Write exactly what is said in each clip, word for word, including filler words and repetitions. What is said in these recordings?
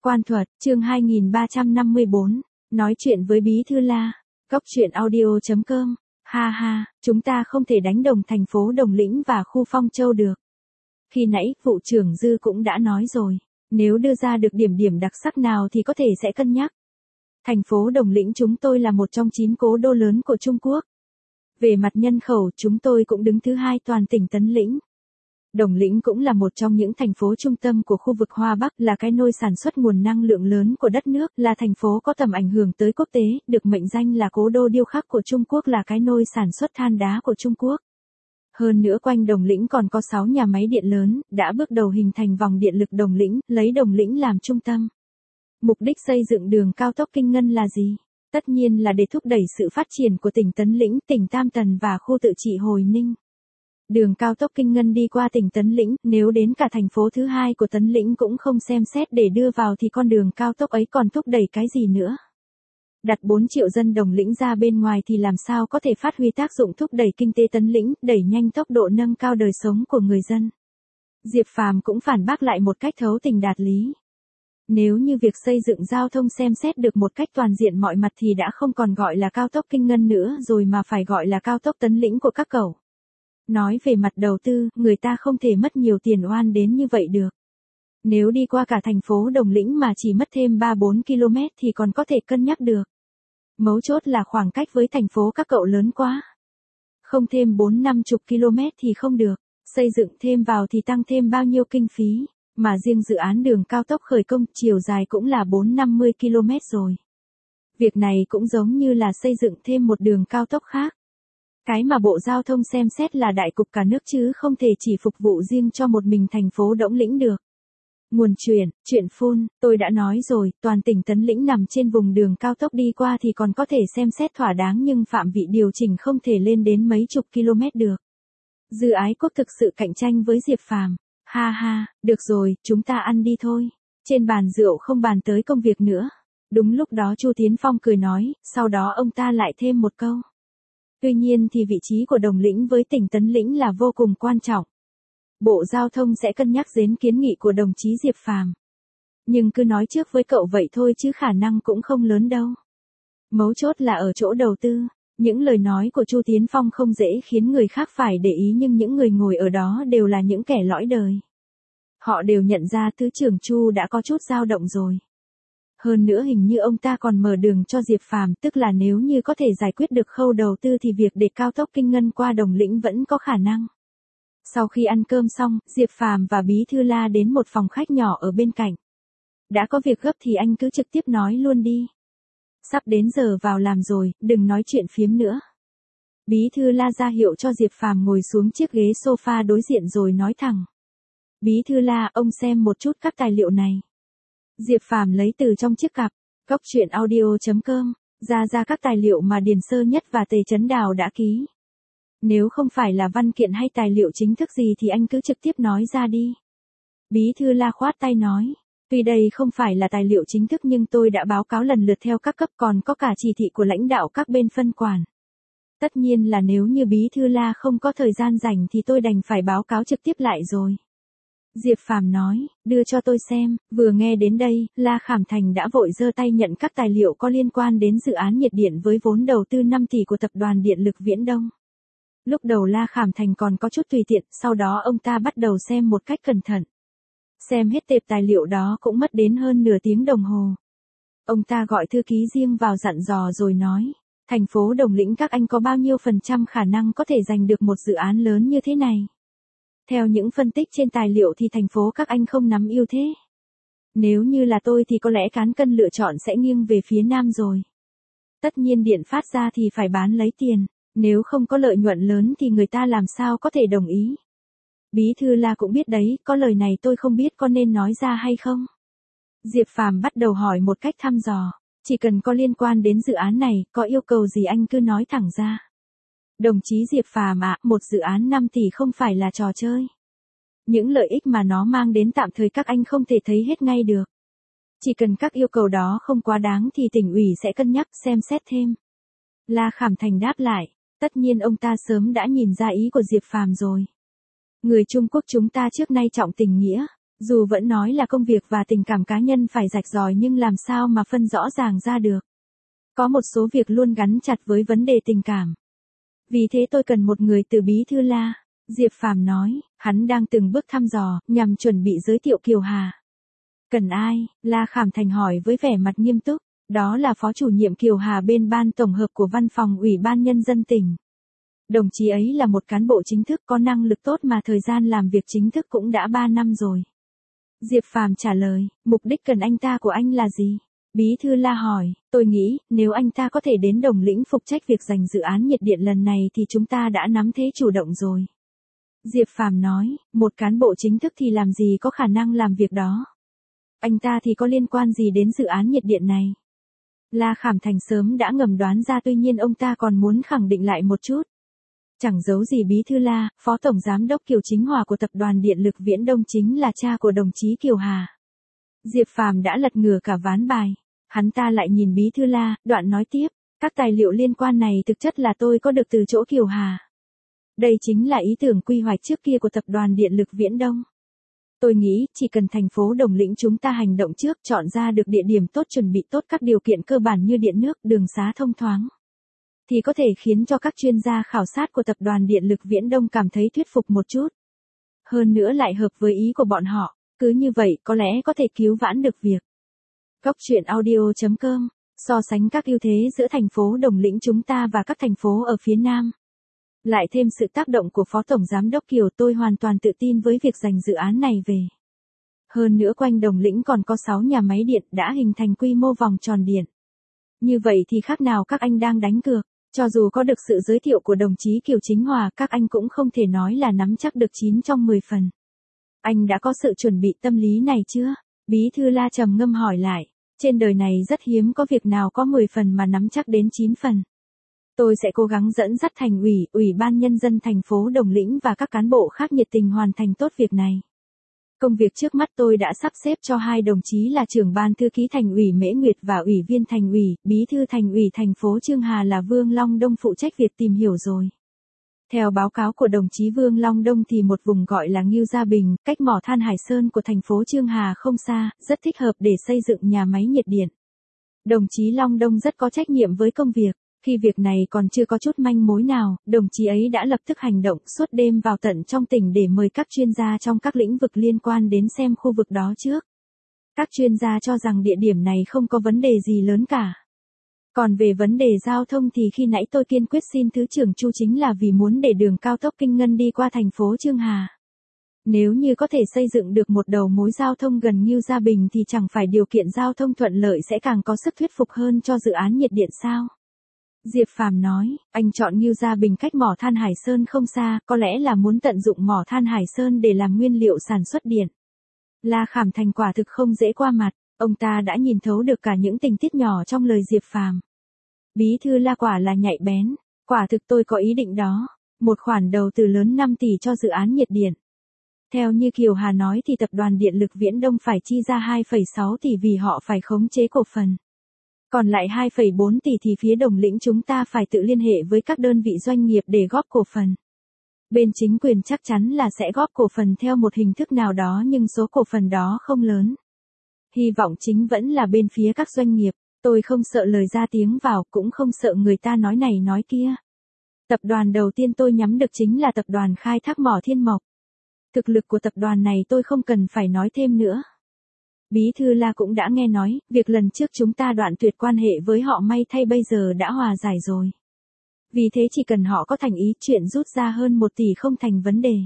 Quan thuật, chương hai nghìn ba trăm năm mươi bốn, nói chuyện với Bí Thư La, Cóc truyện audio chấm com, ha ha, chúng ta không thể đánh đồng thành phố Đồng Lĩnh và khu Phong Châu được. Khi nãy, vụ trưởng Dư cũng đã nói rồi, nếu đưa ra được điểm điểm đặc sắc nào thì có thể sẽ cân nhắc. Thành phố Đồng Lĩnh chúng tôi là một trong chín cố đô lớn của Trung Quốc. Về mặt nhân khẩu, chúng tôi cũng đứng thứ hai toàn tỉnh Tấn Lĩnh. Đồng Lĩnh cũng là một trong những thành phố trung tâm của khu vực Hoa Bắc, là cái nôi sản xuất nguồn năng lượng lớn của đất nước, là thành phố có tầm ảnh hưởng tới quốc tế, được mệnh danh là cố đô điêu khắc của Trung Quốc, là cái nôi sản xuất than đá của Trung Quốc. Hơn nữa quanh Đồng Lĩnh còn có sáu nhà máy điện lớn, đã bước đầu hình thành vòng điện lực Đồng Lĩnh, lấy Đồng Lĩnh làm trung tâm. Mục đích xây dựng đường cao tốc Kinh Ngân là gì? Tất nhiên là để thúc đẩy sự phát triển của tỉnh Tấn Lĩnh, tỉnh Tam Tần và khu tự trị Hồi Ninh. Đường cao tốc Kinh Ngân đi qua tỉnh Tấn Lĩnh, nếu đến cả thành phố thứ hai của Tấn Lĩnh cũng không xem xét để đưa vào thì con đường cao tốc ấy còn thúc đẩy cái gì nữa? Đặt bốn triệu dân Đồng Lĩnh ra bên ngoài thì làm sao có thể phát huy tác dụng thúc đẩy kinh tế Tấn Lĩnh, đẩy nhanh tốc độ nâng cao đời sống của người dân? Diệp Phàm cũng phản bác lại một cách thấu tình đạt lý. Nếu như việc xây dựng giao thông xem xét được một cách toàn diện mọi mặt thì đã không còn gọi là cao tốc Kinh Ngân nữa rồi mà phải gọi là cao tốc Tấn Lĩnh của các cậu. Nói về mặt đầu tư, người ta không thể mất nhiều tiền oan đến như vậy được. Nếu đi qua cả thành phố Đồng Lĩnh mà chỉ mất thêm ba bốn ki lô mét thì còn có thể cân nhắc được. Mấu chốt là khoảng cách với thành phố các cậu lớn quá. Không thêm bốn năm chục km thì không được, xây dựng thêm vào thì tăng thêm bao nhiêu kinh phí, mà riêng dự án đường cao tốc khởi công chiều dài cũng là bốn năm mươi ki lô mét rồi. Việc này cũng giống như là xây dựng thêm một đường cao tốc khác. Cái mà Bộ Giao thông xem xét là đại cục cả nước chứ không thể chỉ phục vụ riêng cho một mình thành phố Đồng Lĩnh được. Nguồn truyền, chuyện phun, tôi đã nói rồi, toàn tỉnh Tấn Lĩnh nằm trên vùng đường cao tốc đi qua thì còn có thể xem xét thỏa đáng nhưng phạm vị điều chỉnh không thể lên đến mấy chục km được. Dư Ái Quốc thực sự cạnh tranh với Diệp Phàm. Ha ha, được rồi, chúng ta ăn đi thôi. Trên bàn rượu không bàn tới công việc nữa. Đúng lúc đó Chu Tiến Phong cười nói, sau đó ông ta lại thêm một câu. Tuy nhiên thì vị trí của Đồng Lĩnh với tỉnh Tấn Lĩnh là vô cùng quan trọng. Bộ Giao thông sẽ cân nhắc đến kiến nghị của đồng chí Diệp Phàm. Nhưng cứ nói trước với cậu vậy thôi chứ khả năng cũng không lớn đâu. Mấu chốt là ở chỗ đầu tư. Những lời nói của Chu Tiến Phong không dễ khiến người khác phải để ý nhưng những người ngồi ở đó đều là những kẻ lõi đời. Họ đều nhận ra Thứ trưởng Chu đã có chút dao động rồi. Hơn nữa hình như ông ta còn mở đường cho Diệp Phàm, tức là nếu như có thể giải quyết được khâu đầu tư thì việc để cao tốc Kinh Ngân qua Đồng Lĩnh vẫn có khả năng. Sau khi ăn cơm xong, Diệp Phàm và Bí Thư La đến một phòng khách nhỏ ở bên cạnh. Đã có việc gấp thì anh cứ trực tiếp nói luôn đi. Sắp đến giờ vào làm rồi, đừng nói chuyện phiếm nữa. Bí Thư La ra hiệu cho Diệp Phàm ngồi xuống chiếc ghế sofa đối diện rồi nói thẳng. Bí Thư La, ông xem một chút các tài liệu này. Diệp Phàm lấy từ trong chiếc cặp, Cóc truyện audio chấm com, ra ra các tài liệu mà Điền Sơ Nhất và Tề Chấn Đào đã ký. Nếu không phải là văn kiện hay tài liệu chính thức gì thì anh cứ trực tiếp nói ra đi. Bí Thư La khoát tay nói. Tuy đây không phải là tài liệu chính thức nhưng tôi đã báo cáo lần lượt theo các cấp còn có cả chỉ thị của lãnh đạo các bên phân quản. Tất nhiên là nếu như Bí Thư La không có thời gian rảnh thì tôi đành phải báo cáo trực tiếp lại rồi. Diệp Phàm nói, đưa cho tôi xem, vừa nghe đến đây, La Khảm Thành đã vội giơ tay nhận các tài liệu có liên quan đến dự án nhiệt điện với vốn đầu tư năm tỷ của tập đoàn Điện lực Viễn Đông. Lúc đầu La Khảm Thành còn có chút tùy tiện, sau đó ông ta bắt đầu xem một cách cẩn thận. Xem hết tệp tài liệu đó cũng mất đến hơn nửa tiếng đồng hồ. Ông ta gọi thư ký riêng vào dặn dò rồi nói, thành phố Đồng Lĩnh các anh có bao nhiêu phần trăm khả năng có thể giành được một dự án lớn như thế này? Theo những phân tích trên tài liệu thì thành phố các anh không nắm ưu thế. Nếu như là tôi thì có lẽ cán cân lựa chọn sẽ nghiêng về phía Nam rồi. Tất nhiên điện phát ra thì phải bán lấy tiền, nếu không có lợi nhuận lớn thì người ta làm sao có thể đồng ý. Bí Thư La cũng biết đấy, có lời này tôi không biết có nên nói ra hay không. Diệp Phàm bắt đầu hỏi một cách thăm dò, chỉ cần có liên quan đến dự án này, có yêu cầu gì anh cứ nói thẳng ra. Đồng chí Diệp Phàm ạ, một dự án năm tỷ không phải là trò chơi. Những lợi ích mà nó mang đến tạm thời các anh không thể thấy hết ngay được. Chỉ cần các yêu cầu đó không quá đáng thì tỉnh ủy sẽ cân nhắc xem xét thêm. La Khảm Thành đáp lại, tất nhiên ông ta sớm đã nhìn ra ý của Diệp Phàm rồi. Người Trung Quốc chúng ta trước nay trọng tình nghĩa, Dù vẫn nói là công việc và tình cảm cá nhân phải rạch ròi nhưng làm sao mà phân rõ ràng ra được. Có một số việc luôn gắn chặt với vấn đề tình cảm. Vì thế tôi cần một người từ Bí Thư La. Diệp Phàm nói, hắn đang từng bước thăm dò, nhằm chuẩn bị giới thiệu Kiều Hà. Cần ai? La Khảm Thành hỏi với vẻ mặt nghiêm túc. Đó là phó chủ nhiệm Kiều Hà bên ban tổng hợp của văn phòng Ủy ban Nhân dân tỉnh. Đồng chí ấy là một cán bộ chính thức có năng lực tốt mà thời gian làm việc chính thức cũng đã ba năm rồi. Diệp Phàm trả lời, mục đích cần anh ta của anh là gì? Bí Thư La hỏi, tôi nghĩ, nếu anh ta có thể đến Đồng Lĩnh phụ trách việc giành dự án nhiệt điện lần này thì chúng ta đã nắm thế chủ động rồi. Diệp Phàm nói, một cán bộ chính thức thì làm gì có khả năng làm việc đó. Anh ta thì có liên quan gì đến dự án nhiệt điện này? La Khảm Thành sớm đã ngầm đoán ra, tuy nhiên ông ta còn muốn khẳng định lại một chút. Chẳng giấu gì Bí Thư La, Phó Tổng Giám đốc Kiều Chính Hòa của Tập đoàn Điện lực Viễn Đông chính là cha của đồng chí Kiều Hà. Diệp Phàm đã lật ngửa cả ván bài. Hắn ta lại nhìn Bí Thư La, đoạn nói tiếp, các tài liệu liên quan này thực chất là tôi có được từ chỗ Kiều Hà. Đây chính là ý tưởng quy hoạch trước kia của Tập đoàn Điện lực Viễn Đông. Tôi nghĩ, chỉ cần thành phố Đồng Lĩnh chúng ta hành động trước, chọn ra được địa điểm tốt, chuẩn bị tốt các điều kiện cơ bản như điện nước, đường xá thông thoáng, thì có thể khiến cho các chuyên gia khảo sát của Tập đoàn Điện lực Viễn Đông cảm thấy thuyết phục một chút. Hơn nữa lại hợp với ý của bọn họ, cứ như vậy có lẽ có thể cứu vãn được việc. Góc truyện audio chấm com, so sánh các ưu thế giữa thành phố Đồng Lĩnh chúng ta và các thành phố ở phía Nam. Lại thêm sự tác động của Phó Tổng Giám đốc Kiều, tôi hoàn toàn tự tin với việc giành dự án này về. Hơn nữa quanh Đồng Lĩnh còn có sáu nhà máy điện đã hình thành quy mô vòng tròn điện. Như vậy thì khác nào các anh đang đánh cược, cho dù có được sự giới thiệu của đồng chí Kiều Chính Hòa, các anh cũng không thể nói là nắm chắc được chín trong mười phần. Anh đã có sự chuẩn bị tâm lý này chưa? Bí Thư La trầm ngâm hỏi lại, trên đời này rất hiếm có việc nào có mười phần mà nắm chắc đến chín phần. Tôi sẽ cố gắng dẫn dắt thành ủy, Ủy ban Nhân dân thành phố Đồng Lĩnh và các cán bộ khác nhiệt tình hoàn thành tốt việc này. Công việc trước mắt tôi đã sắp xếp cho hai đồng chí là trưởng ban thư ký thành ủy Mễ Nguyệt và ủy viên thành ủy, bí thư thành ủy thành phố Chương Hà là Vương Long Đông phụ trách việc tìm hiểu rồi. Theo báo cáo của đồng chí Vương Long Đông thì một vùng gọi là Ngưu Gia Bình, cách mỏ than Hải Sơn của thành phố Chương Hà không xa, rất thích hợp để xây dựng nhà máy nhiệt điện. Đồng chí Long Đông rất có trách nhiệm với công việc. Khi việc này còn chưa có chút manh mối nào, đồng chí ấy đã lập tức hành động, suốt đêm vào tận trong tỉnh để mời các chuyên gia trong các lĩnh vực liên quan đến xem khu vực đó trước. Các chuyên gia cho rằng địa điểm này không có vấn đề gì lớn cả. Còn về vấn đề giao thông thì khi nãy tôi kiên quyết xin Thứ trưởng Chu chính là vì muốn để đường cao tốc Kinh Ngân đi qua thành phố Chương Hà. Nếu như có thể xây dựng được một đầu mối giao thông gần Ngưu Gia Bình thì chẳng phải điều kiện giao thông thuận lợi sẽ càng có sức thuyết phục hơn cho dự án nhiệt điện sao? Diệp Phàm nói, anh chọn Ngưu Gia Bình cách mỏ than Hải Sơn không xa, có lẽ là muốn tận dụng mỏ than Hải Sơn để làm nguyên liệu sản xuất điện. La Khảm Thành quả thực không dễ qua mặt, ông ta đã nhìn thấu được cả những tình tiết nhỏ trong lời Diệp Phàm. Bí thư La quả là nhạy bén, quả thực tôi có ý định đó, một khoản đầu tư lớn năm tỷ cho dự án nhiệt điện. Theo như Kiều Hà nói thì Tập đoàn Điện lực Viễn Đông phải chi ra hai phẩy sáu tỷ vì họ phải khống chế cổ phần. Còn lại hai phẩy bốn tỷ thì phía Đồng Lĩnh chúng ta phải tự liên hệ với các đơn vị doanh nghiệp để góp cổ phần. Bên chính quyền chắc chắn là sẽ góp cổ phần theo một hình thức nào đó nhưng số cổ phần đó không lớn. Hy vọng chính vẫn là bên phía các doanh nghiệp, tôi không sợ lời ra tiếng vào cũng không sợ người ta nói này nói kia. Tập đoàn đầu tiên tôi nhắm được chính là tập đoàn khai thác mỏ Thiên Mộc. Thực lực của tập đoàn này tôi không cần phải nói thêm nữa. Bí thư La cũng đã nghe nói, việc lần trước chúng ta đoạn tuyệt quan hệ với họ may thay bây giờ đã hòa giải rồi. Vì thế chỉ cần họ có thành ý, chuyện rút ra hơn một tỷ không thành vấn đề.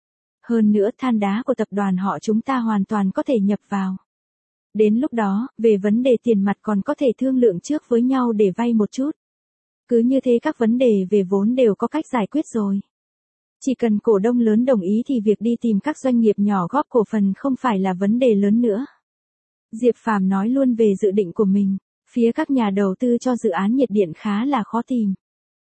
Hơn nữa than đá của tập đoàn họ chúng ta hoàn toàn có thể nhập vào. Đến lúc đó, về vấn đề tiền mặt còn có thể thương lượng trước với nhau để vay một chút. Cứ như thế các vấn đề về vốn đều có cách giải quyết rồi. Chỉ cần cổ đông lớn đồng ý thì việc đi tìm các doanh nghiệp nhỏ góp cổ phần không phải là vấn đề lớn nữa. Diệp Phàm nói luôn về dự định của mình, phía các nhà đầu tư cho dự án nhiệt điện khá là khó tìm.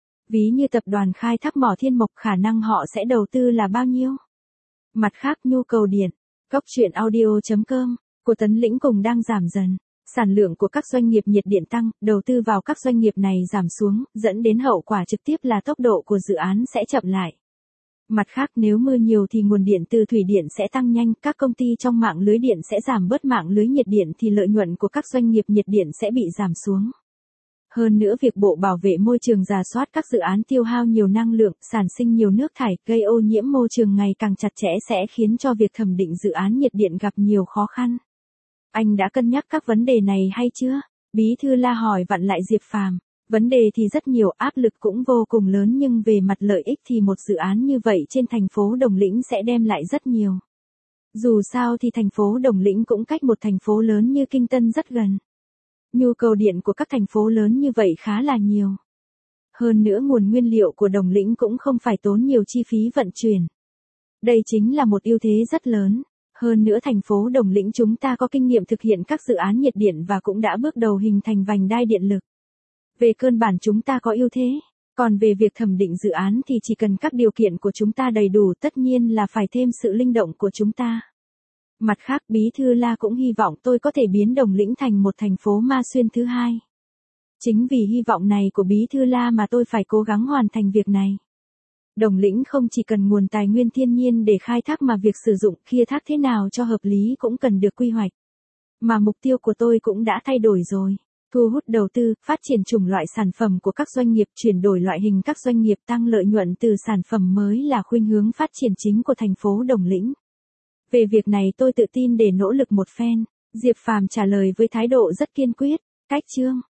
Ví như tập đoàn khai thác mỏ Thiên Mộc khả năng họ sẽ đầu tư là bao nhiêu? Mặt khác nhu cầu điện, góc truyện audio chấm com, của Tấn Lĩnh cùng đang giảm dần. Sản lượng của các doanh nghiệp nhiệt điện tăng, đầu tư vào các doanh nghiệp này giảm xuống, dẫn đến hậu quả trực tiếp là tốc độ của dự án sẽ chậm lại. Mặt khác nếu mưa nhiều thì nguồn điện từ thủy điện sẽ tăng nhanh, các công ty trong mạng lưới điện sẽ giảm bớt mạng lưới nhiệt điện thì lợi nhuận của các doanh nghiệp nhiệt điện sẽ bị giảm xuống. Hơn nữa việc Bộ Bảo vệ môi trường rà soát các dự án tiêu hao nhiều năng lượng, sản sinh nhiều nước thải, gây ô nhiễm môi trường ngày càng chặt chẽ sẽ khiến cho việc thẩm định dự án nhiệt điện gặp nhiều khó khăn. Anh đã cân nhắc các vấn đề này hay chưa? Bí thư La hỏi vặn lại Diệp Phàm. Vấn đề thì rất nhiều, áp lực cũng vô cùng lớn nhưng về mặt lợi ích thì một dự án như vậy trên thành phố Đồng Lĩnh sẽ đem lại rất nhiều. Dù sao thì thành phố Đồng Lĩnh cũng cách một thành phố lớn như Kinh Tân rất gần. Nhu cầu điện của các thành phố lớn như vậy khá là nhiều. Hơn nữa nguồn nguyên liệu của Đồng Lĩnh cũng không phải tốn nhiều chi phí vận chuyển. Đây chính là một ưu thế rất lớn. Hơn nữa thành phố Đồng Lĩnh chúng ta có kinh nghiệm thực hiện các dự án nhiệt điện và cũng đã bước đầu hình thành vành đai điện lực. Về cơ bản chúng ta có ưu thế. Còn về việc thẩm định dự án thì chỉ cần các điều kiện của chúng ta đầy đủ, tất nhiên là phải thêm sự linh động của chúng ta. Mặt khác Bí thư La cũng hy vọng tôi có thể biến Đồng Lĩnh thành một thành phố Ma Xuyên thứ hai. Chính vì hy vọng này của Bí thư La mà tôi phải cố gắng hoàn thành việc này. Đồng Lĩnh không chỉ cần nguồn tài nguyên thiên nhiên để khai thác mà việc sử dụng, khai thác thế nào cho hợp lý cũng cần được quy hoạch. Mà mục tiêu của tôi cũng đã thay đổi rồi. Thu hút đầu tư, phát triển chủng loại sản phẩm của các doanh nghiệp, chuyển đổi loại hình các doanh nghiệp, tăng lợi nhuận từ sản phẩm mới là khuynh hướng phát triển chính của thành phố Đồng Lĩnh. Về việc này tôi tự tin để nỗ lực một phen. Diệp Phàm trả lời với thái độ rất kiên quyết. Cách chương